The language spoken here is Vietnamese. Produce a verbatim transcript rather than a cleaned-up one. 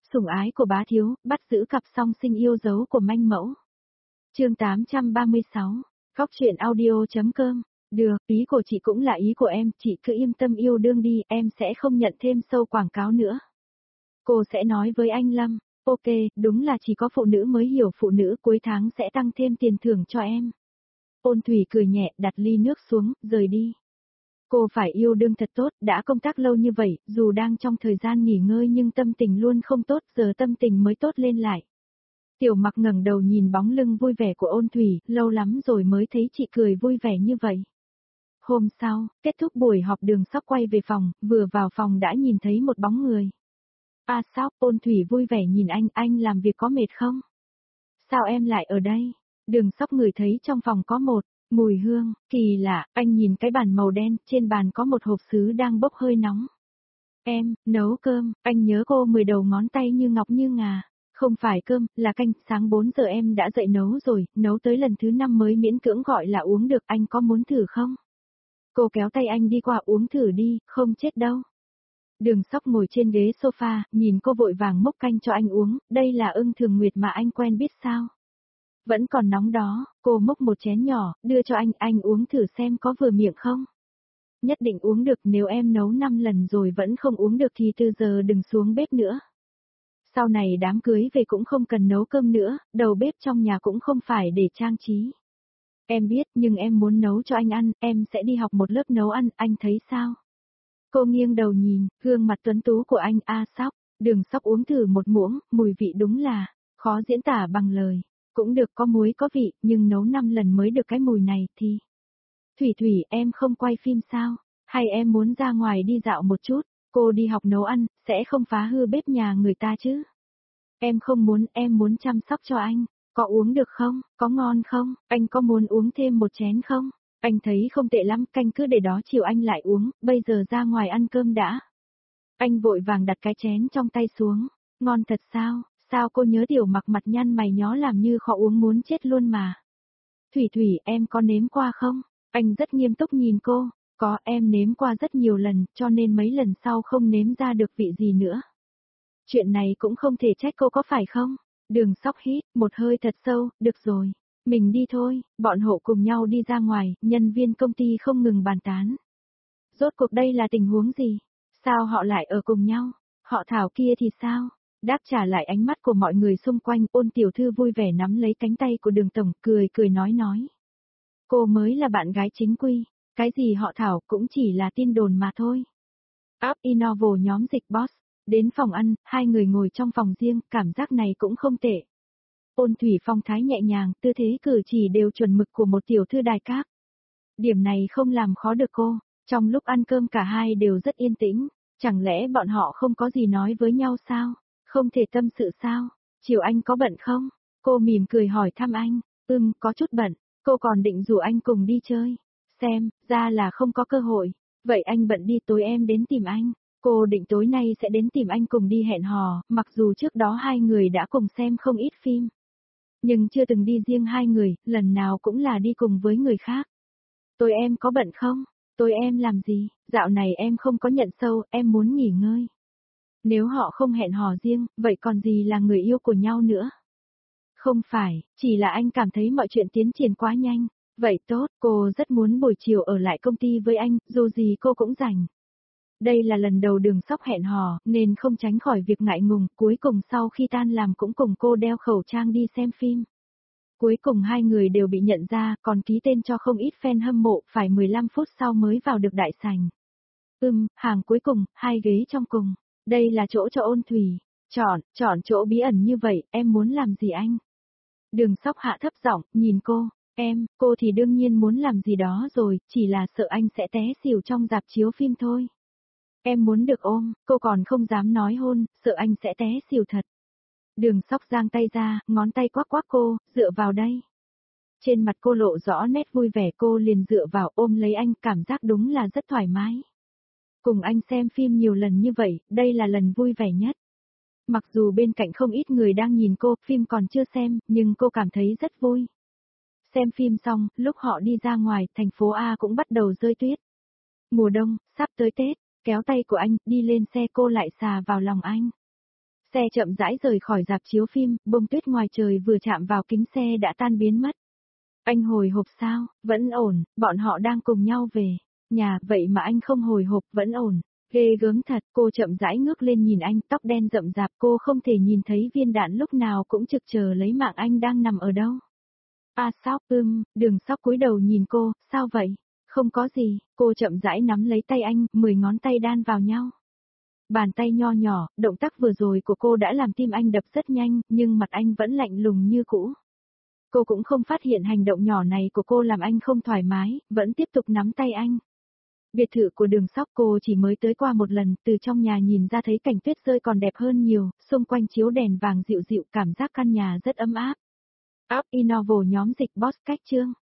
Sủng ái của bá thiếu, bắt giữ cặp song sinh yêu dấu của manh mẫu. Chương tám trăm ba mươi sáu, Góc truyện audio.com. Được, ý của chị cũng là ý của em, chị cứ yên tâm yêu đương đi, em sẽ không nhận thêm sâu quảng cáo nữa. Cô sẽ nói với anh Lâm, ok, đúng là chỉ có phụ nữ mới hiểu phụ nữ, cuối tháng sẽ tăng thêm tiền thưởng cho em. Ôn Thủy cười nhẹ, đặt ly nước xuống, rời đi. Cô phải yêu đương thật tốt, đã công tác lâu như vậy, dù đang trong thời gian nghỉ ngơi nhưng tâm tình luôn không tốt, giờ tâm tình mới tốt lên lại. Tiểu Mặc ngẩng đầu nhìn bóng lưng vui vẻ của Ôn Thủy, lâu lắm rồi mới thấy chị cười vui vẻ như vậy. Hôm sau, kết thúc buổi họp Đường Sóc quay về phòng, vừa vào phòng đã nhìn thấy một bóng người. A Sóc, Ôn Thủy vui vẻ nhìn anh, anh làm việc có mệt không? Sao em lại ở đây? Đường Sóc ngửi thấy trong phòng có một mùi hương, kỳ lạ, anh nhìn cái bàn màu đen, trên bàn có một hộp sứ đang bốc hơi nóng. Em, nấu cơm, anh nhớ cô mười đầu ngón tay như ngọc như ngà. Không phải cơm, là canh, sáng bốn giờ em đã dậy nấu rồi, nấu tới lần thứ năm mới miễn cưỡng gọi là uống được, anh có muốn thử không? Cô kéo tay anh đi qua uống thử đi, không chết đâu. Đường Sóc ngồi trên ghế sofa, nhìn cô vội vàng múc canh cho anh uống, đây là ưng thường nguyệt mà anh quen biết sao? Vẫn còn nóng đó, cô múc một chén nhỏ, đưa cho anh, anh uống thử xem có vừa miệng không? Nhất định uống được, nếu em nấu năm lần rồi vẫn không uống được thì từ giờ đừng xuống bếp nữa. Sau này đám cưới về cũng không cần nấu cơm nữa, đầu bếp trong nhà cũng không phải để trang trí. Em biết, nhưng em muốn nấu cho anh ăn, em sẽ đi học một lớp nấu ăn, anh thấy sao? Cô nghiêng đầu nhìn, gương mặt tuấn tú của anh, A Sóc, Đường Sóc uống thử một muỗng, mùi vị đúng là khó diễn tả bằng lời. Cũng được, có muối có vị, nhưng nấu năm lần mới được cái mùi này thì... Thủy Thủy, em không quay phim sao? Hay em muốn ra ngoài đi dạo một chút? Cô đi học nấu ăn, sẽ không phá hư bếp nhà người ta chứ? Em không muốn, em muốn chăm sóc cho anh. Có uống được không? Có ngon không? Anh có muốn uống thêm một chén không? Anh thấy không tệ lắm, canh cứ để đó chiều anh lại uống, bây giờ ra ngoài ăn cơm đã. Anh vội vàng đặt cái chén trong tay xuống. Ngon thật sao? Sao cô nhớ Tiểu Mặc mặt nhăn mày nhó làm như khó uống muốn chết luôn mà. Thủy Thủy, em có nếm qua không? Anh rất nghiêm túc nhìn cô. Có, em nếm qua rất nhiều lần, cho nên mấy lần sau không nếm ra được vị gì nữa. Chuyện này cũng không thể trách cô có phải không? Đường Sóc hít một hơi thật sâu, được rồi, mình đi thôi. Bọn hộ cùng nhau đi ra ngoài, nhân viên công ty không ngừng bàn tán. Rốt cuộc đây là tình huống gì? Sao họ lại ở cùng nhau? Họ Thảo kia thì sao? Đáp trả lại ánh mắt của mọi người xung quanh, Ôn tiểu thư vui vẻ nắm lấy cánh tay của Đường tổng, cười cười nói nói. Cô mới là bạn gái chính quy, cái gì họ Thảo cũng chỉ là tin đồn mà thôi. App Innovo nhóm dịch boss. Đến phòng ăn, hai người ngồi trong phòng riêng, cảm giác này cũng không tệ. Ôn Thủy phong thái nhẹ nhàng, tư thế cử chỉ đều chuẩn mực của một tiểu thư đài các. Điểm này không làm khó được cô, trong lúc ăn cơm cả hai đều rất yên tĩnh, chẳng lẽ bọn họ không có gì nói với nhau sao? Không thể tâm sự sao? Chiều anh có bận không? Cô mỉm cười hỏi thăm anh, ừm, có chút bận, cô còn định rủ anh cùng đi chơi. Xem, ra là không có cơ hội, vậy anh bận đi tối em đến tìm anh. Cô định tối nay sẽ đến tìm anh cùng đi hẹn hò, mặc dù trước đó hai người đã cùng xem không ít phim. Nhưng chưa từng đi riêng hai người, lần nào cũng là đi cùng với người khác. Tối em có bận không? Tối em làm gì? Dạo này em không có nhận sâu, em muốn nghỉ ngơi. Nếu họ không hẹn hò riêng, vậy còn gì là người yêu của nhau nữa? Không phải, chỉ là anh cảm thấy mọi chuyện tiến triển quá nhanh. Vậy tốt, cô rất muốn buổi chiều ở lại công ty với anh, dù gì cô cũng rảnh. Đây là lần đầu Đường Sóc hẹn hò, nên không tránh khỏi việc ngại ngùng, cuối cùng sau khi tan làm cũng cùng cô đeo khẩu trang đi xem phim. Cuối cùng hai người đều bị nhận ra, còn ký tên cho không ít fan hâm mộ, phải mười lăm phút sau mới vào được đại sảnh. Ừm, hàng cuối cùng, hai ghế trong cùng. Đây là chỗ cho Ôn Thủy. Chọn, chọn chỗ bí ẩn như vậy, em muốn làm gì anh? Đường Sóc hạ thấp giọng, nhìn cô. Em, cô thì đương nhiên muốn làm gì đó rồi, chỉ là sợ anh sẽ té xỉu trong rạp chiếu phim thôi. Em muốn được ôm, cô còn không dám nói hôn, sợ anh sẽ té xỉu thật. Đường Sóc giang tay ra, ngón tay quắc quắc cô, dựa vào đây. Trên mặt cô lộ rõ nét vui vẻ, cô liền dựa vào ôm lấy anh, cảm giác đúng là rất thoải mái. Cùng anh xem phim nhiều lần như vậy, đây là lần vui vẻ nhất. Mặc dù bên cạnh không ít người đang nhìn cô, phim còn chưa xem, nhưng cô cảm thấy rất vui. Xem phim xong, lúc họ đi ra ngoài, thành phố A cũng bắt đầu rơi tuyết. Mùa đông, sắp tới Tết. Kéo tay của anh, đi lên xe cô lại xà vào lòng anh. Xe chậm rãi rời khỏi rạp chiếu phim, bông tuyết ngoài trời vừa chạm vào kính xe đã tan biến mất. Anh hồi hộp sao? Vẫn ổn, bọn họ đang cùng nhau về. Nhà, vậy mà anh không hồi hộp, vẫn ổn. Ghê gớm thật, cô chậm rãi ngước lên nhìn anh, tóc đen rậm rạp, cô không thể nhìn thấy viên đạn lúc nào cũng trực chờ lấy mạng anh đang nằm ở đâu. A Sóc, ưm, Đường Sóc cúi đầu nhìn cô, sao vậy? Không có gì, cô chậm rãi nắm lấy tay anh, mười ngón tay đan vào nhau. Bàn tay nho nhỏ, động tác vừa rồi của cô đã làm tim anh đập rất nhanh, nhưng mặt anh vẫn lạnh lùng như cũ. Cô cũng không phát hiện hành động nhỏ này của cô làm anh không thoải mái, vẫn tiếp tục nắm tay anh. Biệt thự của Đường Sóc cô chỉ mới tới qua một lần, từ trong nhà nhìn ra thấy cảnh tuyết rơi còn đẹp hơn nhiều, xung quanh chiếu đèn vàng dịu dịu, cảm giác căn nhà rất ấm áp. Up Innovo nhóm dịch boss cách chương.